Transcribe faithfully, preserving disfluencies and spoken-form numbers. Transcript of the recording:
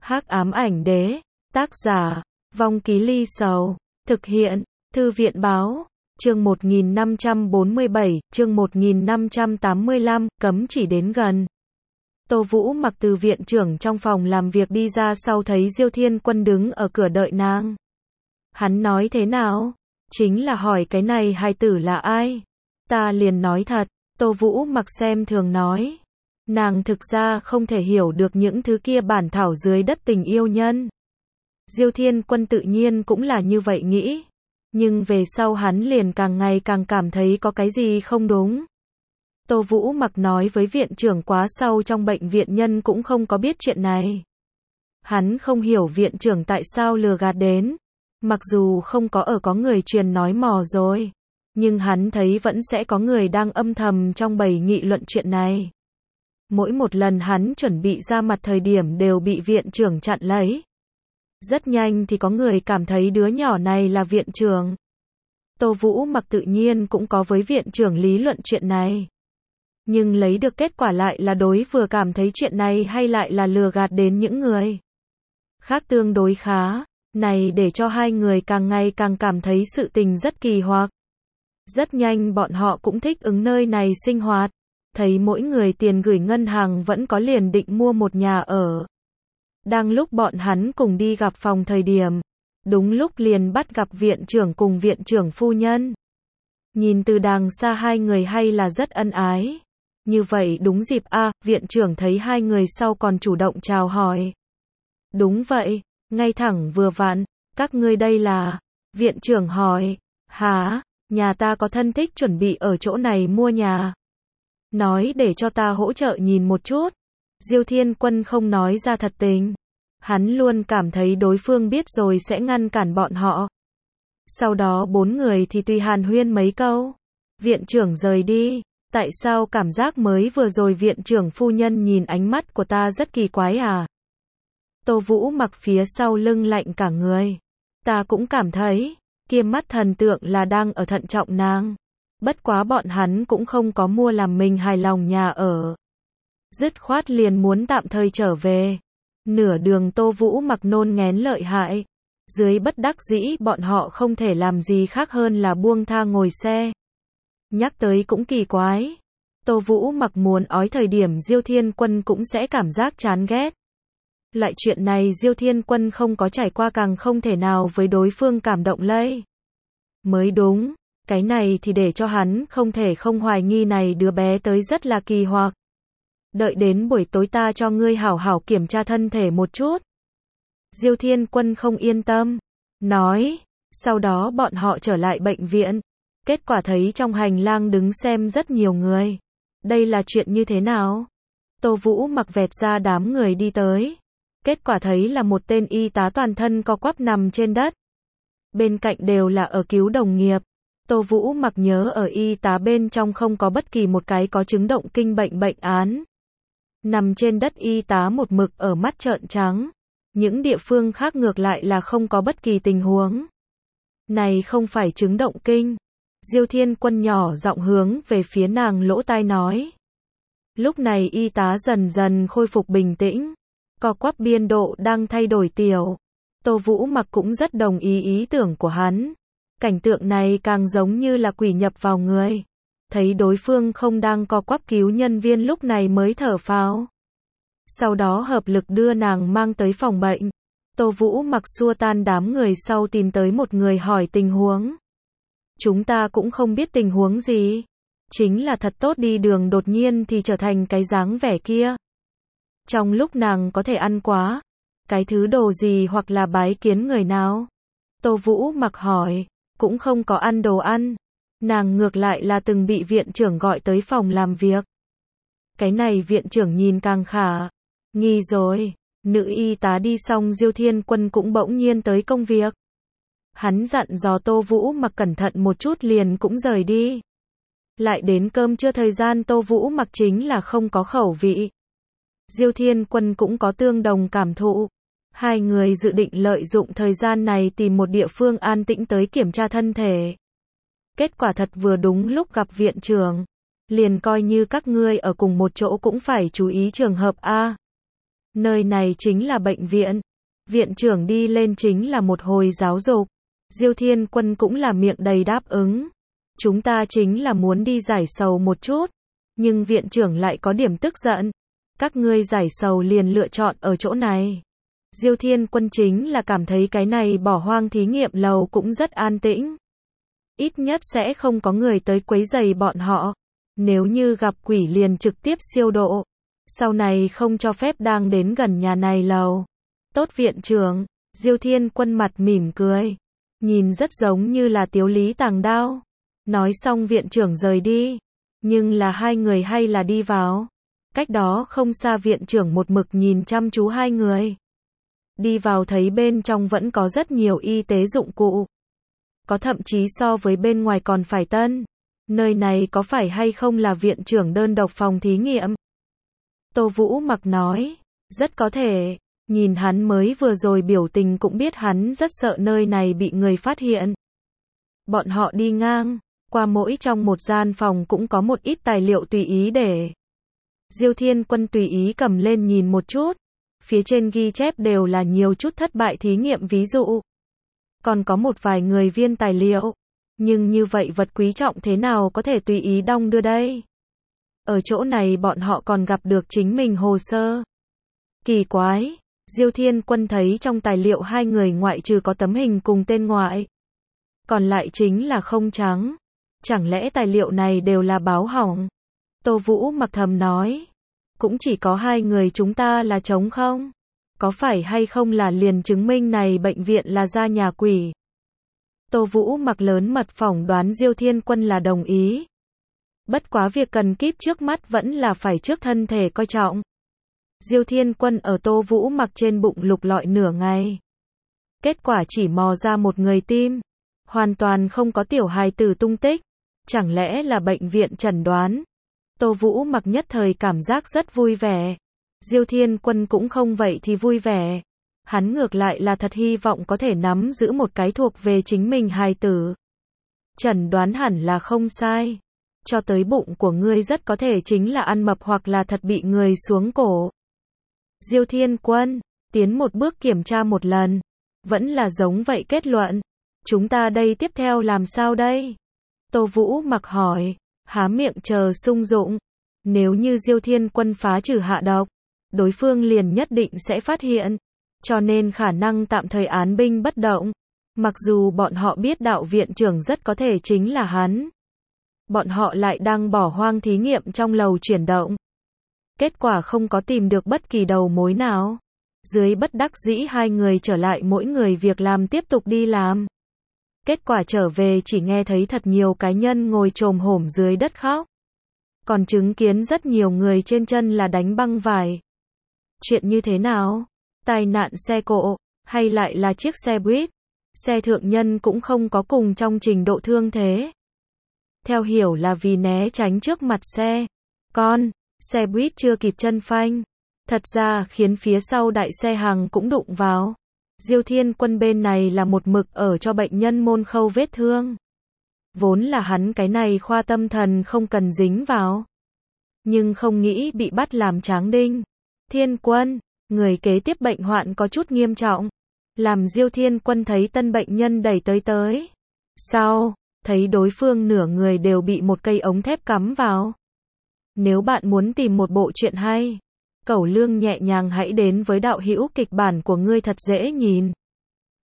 Hắc ám ảnh đế, tác giả, Vong Ký Ly Sầu, thực hiện, Thư viện báo, chương một nghìn năm trăm bốn mươi bảy, chương một nghìn năm trăm tám mươi lăm, cấm chỉ đến gần. Tô Vũ mặc từ viện trưởng trong phòng làm việc đi ra sau thấy Diêu Thiên Quân đứng ở cửa đợi nàng. Hắn nói thế nào? Chính là hỏi cái này hài tử là ai? Ta liền nói thật, Tô Vũ mặc xem thường nói. Nàng thực ra không thể hiểu được những thứ kia bản thảo dưới đất tình yêu nhân. Diêu Thiên Quân tự nhiên cũng là như vậy nghĩ. Nhưng về sau hắn liền càng ngày càng cảm thấy có cái gì không đúng. Tô Vũ mặc nói với viện trưởng quá sau trong bệnh viện nhân cũng không có biết chuyện này. Hắn không hiểu viện trưởng tại sao lừa gạt đến. Mặc dù không có ở có người truyền nói mò rồi. Nhưng hắn thấy vẫn sẽ có người đang âm thầm trong bầy nghị luận chuyện này. Mỗi một lần hắn chuẩn bị ra mặt thời điểm đều bị viện trưởng chặn lấy. Rất nhanh thì có người cảm thấy đứa nhỏ này là viện trưởng. Tô Vũ mặc tự nhiên cũng có với viện trưởng lý luận chuyện này. Nhưng lấy được kết quả lại là đối vừa cảm thấy chuyện này hay lại là lừa gạt đến những người khác tương đối khá. Này để cho hai người càng ngày càng cảm thấy sự tình rất kỳ hoặc. Rất nhanh bọn họ cũng thích ứng nơi này sinh hoạt. Thấy mỗi người tiền gửi ngân hàng vẫn có liền định mua một nhà ở. Đang lúc bọn hắn cùng đi gặp phòng thời điểm. Đúng lúc liền bắt gặp viện trưởng cùng viện trưởng phu nhân. Nhìn từ đàng xa hai người hay là rất ân ái. Như vậy đúng dịp a, viện trưởng thấy hai người sau còn chủ động chào hỏi. Đúng vậy, ngay thẳng vừa vặn, các ngươi đây là, viện trưởng hỏi, hả, nhà ta có thân thích chuẩn bị ở chỗ này mua nhà. Nói để cho ta hỗ trợ nhìn một chút. Diêu Thiên Quân không nói ra thật tình. Hắn luôn cảm thấy đối phương biết rồi sẽ ngăn cản bọn họ. Sau đó bốn người thì tùy hàn huyên mấy câu. Viện trưởng rời đi. Tại sao cảm giác mới vừa rồi viện trưởng phu nhân nhìn ánh mắt của ta rất kỳ quái à? Tô Vũ mặc phía sau lưng lạnh cả người. Ta cũng cảm thấy, kia mắt thần tượng là đang ở thận trọng nàng. Bất quá bọn hắn cũng không có mua làm mình hài lòng nhà ở. Dứt khoát liền muốn tạm thời trở về. Nửa đường Tô Vũ mặc nôn nghén lợi hại. Dưới bất đắc dĩ bọn họ không thể làm gì khác hơn là buông tha ngồi xe. Nhắc tới cũng kỳ quái. Tô Vũ mặc muốn ói thời điểm Diêu Thiên Quân cũng sẽ cảm giác chán ghét. Lại chuyện này Diêu Thiên Quân không có trải qua càng không thể nào với đối phương cảm động lây. Mới đúng, cái này thì để cho hắn không thể không hoài nghi này đứa bé tới rất là kỳ hoặc. Đợi đến buổi tối ta cho ngươi hảo hảo kiểm tra thân thể một chút. Diêu Thiên Quân không yên tâm. Nói, sau đó bọn họ trở lại bệnh viện. Kết quả thấy trong hành lang đứng xem rất nhiều người. Đây là chuyện như thế nào? Tô Vũ mặc vẹt ra đám người đi tới. Kết quả thấy là một tên y tá toàn thân co quắp nằm trên đất. Bên cạnh đều là ở cứu đồng nghiệp. Tô Vũ mặc nhớ ở y tá bên trong không có bất kỳ một cái có chứng động kinh bệnh bệnh án. Nằm trên đất y tá một mực ở mắt trợn trắng. Những địa phương khác ngược lại là không có bất kỳ tình huống. Này không phải chứng động kinh. Diêu Thiên Quân nhỏ giọng hướng về phía nàng lỗ tai nói. Lúc này y tá dần dần khôi phục bình tĩnh. Co quắp biên độ đang thay đổi tiểu. Tô Vũ mặc cũng rất đồng ý ý tưởng của hắn. Cảnh tượng này càng giống như là quỷ nhập vào người. Thấy đối phương không đang co quắp cứu nhân viên lúc này mới thở phào. Sau đó hợp lực đưa nàng mang tới phòng bệnh. Tô Vũ mặc xua tan đám người sau tìm tới một người hỏi tình huống. Chúng ta cũng không biết tình huống gì. Chính là thật tốt đi đường đột nhiên thì trở thành cái dáng vẻ kia. Trong lúc nàng có thể ăn quá. Cái thứ đồ gì hoặc là bái kiến người nào? Tô Vũ mặc hỏi. Cũng không có ăn đồ ăn. Nàng ngược lại là từng bị viện trưởng gọi tới phòng làm việc. Cái này viện trưởng nhìn càng khả nghi rồi. Nữ y tá đi xong Diêu Thiên Quân cũng bỗng nhiên tới công việc. Hắn dặn dò Tô Vũ mặc cẩn thận một chút liền cũng rời đi. Lại đến cơm trưa thời gian Tô Vũ mặc chính là không có khẩu vị. Diêu Thiên Quân cũng có tương đồng cảm thụ. Hai người dự định lợi dụng thời gian này tìm một địa phương an tĩnh tới kiểm tra thân thể. Kết quả thật vừa đúng lúc gặp viện trưởng. Liền coi như các ngươi ở cùng một chỗ cũng phải chú ý trường hợp A. Nơi này chính là bệnh viện. Viện trưởng đi lên chính là một hồi giáo dục. Diêu Thiên Quân cũng là miệng đầy đáp ứng. Chúng ta chính là muốn đi giải sầu một chút. Nhưng viện trưởng lại có điểm tức giận. Các ngươi giải sầu liền lựa chọn ở chỗ này. Diêu Thiên Quân chính là cảm thấy cái này bỏ hoang thí nghiệm lầu cũng rất an tĩnh. Ít nhất sẽ không có người tới quấy rầy bọn họ. Nếu như gặp quỷ liền trực tiếp siêu độ. Sau này không cho phép đang đến gần nhà này lầu. Tốt viện trưởng. Diêu Thiên Quân mặt mỉm cười. Nhìn rất giống như là Tiếu Lý tàng đao. Nói xong viện trưởng rời đi. Nhưng là hai người hay là đi vào. Cách đó không xa viện trưởng một mực nhìn chăm chú hai người. Đi vào thấy bên trong vẫn có rất nhiều y tế dụng cụ. Có thậm chí so với bên ngoài còn phải tân. Nơi này có phải hay không là viện trưởng đơn độc phòng thí nghiệm? Tô Vũ Mặc nói. Rất có thể. Nhìn hắn mới vừa rồi biểu tình cũng biết hắn rất sợ nơi này bị người phát hiện. Bọn họ đi ngang. Qua mỗi trong một gian phòng cũng có một ít tài liệu tùy ý để. Diêu Thiên Quân tùy ý cầm lên nhìn một chút. Phía trên ghi chép đều là nhiều chút thất bại thí nghiệm ví dụ. Còn có một vài người viên tài liệu. Nhưng như vậy vật quý trọng thế nào có thể tùy ý đong đưa đây? Ở chỗ này bọn họ còn gặp được chính mình hồ sơ. Kỳ quái. Diêu Thiên Quân thấy trong tài liệu hai người ngoại trừ có tấm hình cùng tên ngoại. Còn lại chính là không trắng. Chẳng lẽ tài liệu này đều là báo hỏng? Tô Vũ Mặc thầm nói. Cũng chỉ có hai người chúng ta là trống không? Có phải hay không là liền chứng minh này bệnh viện là ra nhà quỷ? Tô Vũ Mặc lớn mật phỏng đoán Diêu Thiên Quân là đồng ý. Bất quá việc cần kíp trước mắt vẫn là phải trước thân thể coi trọng. Diêu Thiên Quân ở Tô Vũ Mặc trên bụng lục lọi nửa ngày. Kết quả chỉ mò ra một người tim. Hoàn toàn không có tiểu hài tử tung tích. Chẳng lẽ là bệnh viện chẩn đoán? Tô Vũ Mặc nhất thời cảm giác rất vui vẻ. Diêu Thiên Quân cũng không vậy thì vui vẻ. Hắn ngược lại là thật hy vọng có thể nắm giữ một cái thuộc về chính mình hài tử. Chẩn đoán hẳn là không sai. Cho tới bụng của ngươi rất có thể chính là ăn mập hoặc là thật bị người xuống cổ. Diêu Thiên Quân, tiến một bước kiểm tra một lần. Vẫn là giống vậy kết luận. Chúng ta đây tiếp theo làm sao đây? Tô Vũ Mặc hỏi, há miệng chờ sung dụng. Nếu như Diêu Thiên Quân phá trừ hạ độc, đối phương liền nhất định sẽ phát hiện. Cho nên khả năng tạm thời án binh bất động. Mặc dù bọn họ biết đạo viện trưởng rất có thể chính là hắn. Bọn họ lại đang bỏ hoang thí nghiệm trong lầu chuyển động. Kết quả không có tìm được bất kỳ đầu mối nào. Dưới bất đắc dĩ hai người trở lại mỗi người việc làm tiếp tục đi làm. Kết quả trở về chỉ nghe thấy thật nhiều cá nhân ngồi chồm hổm dưới đất khóc. Còn chứng kiến rất nhiều người trên chân là đánh băng vải. Chuyện như thế nào? Tai nạn xe cộ, hay lại là chiếc xe buýt? Xe thượng nhân cũng không có cùng trong trình độ thương thế. Theo hiểu là vì né tránh trước mặt xe. Con, xe buýt chưa kịp chân phanh. Thật ra khiến phía sau đại xe hàng cũng đụng vào. Diêu Thiên Quân bên này là một mực ở cho bệnh nhân môn khâu vết thương. Vốn là hắn cái này khoa tâm thần không cần dính vào. Nhưng không nghĩ bị bắt làm tráng đinh. Thiên Quân, người kế tiếp bệnh hoạn có chút nghiêm trọng. Làm Diêu Thiên Quân thấy tân bệnh nhân đẩy tới tới. Sau, thấy đối phương nửa người đều bị một cây ống thép cắm vào. Nếu bạn muốn tìm một bộ truyện hay, Cẩu Lương nhẹ nhàng hãy đến với đạo hữu kịch bản của ngươi thật dễ nhìn.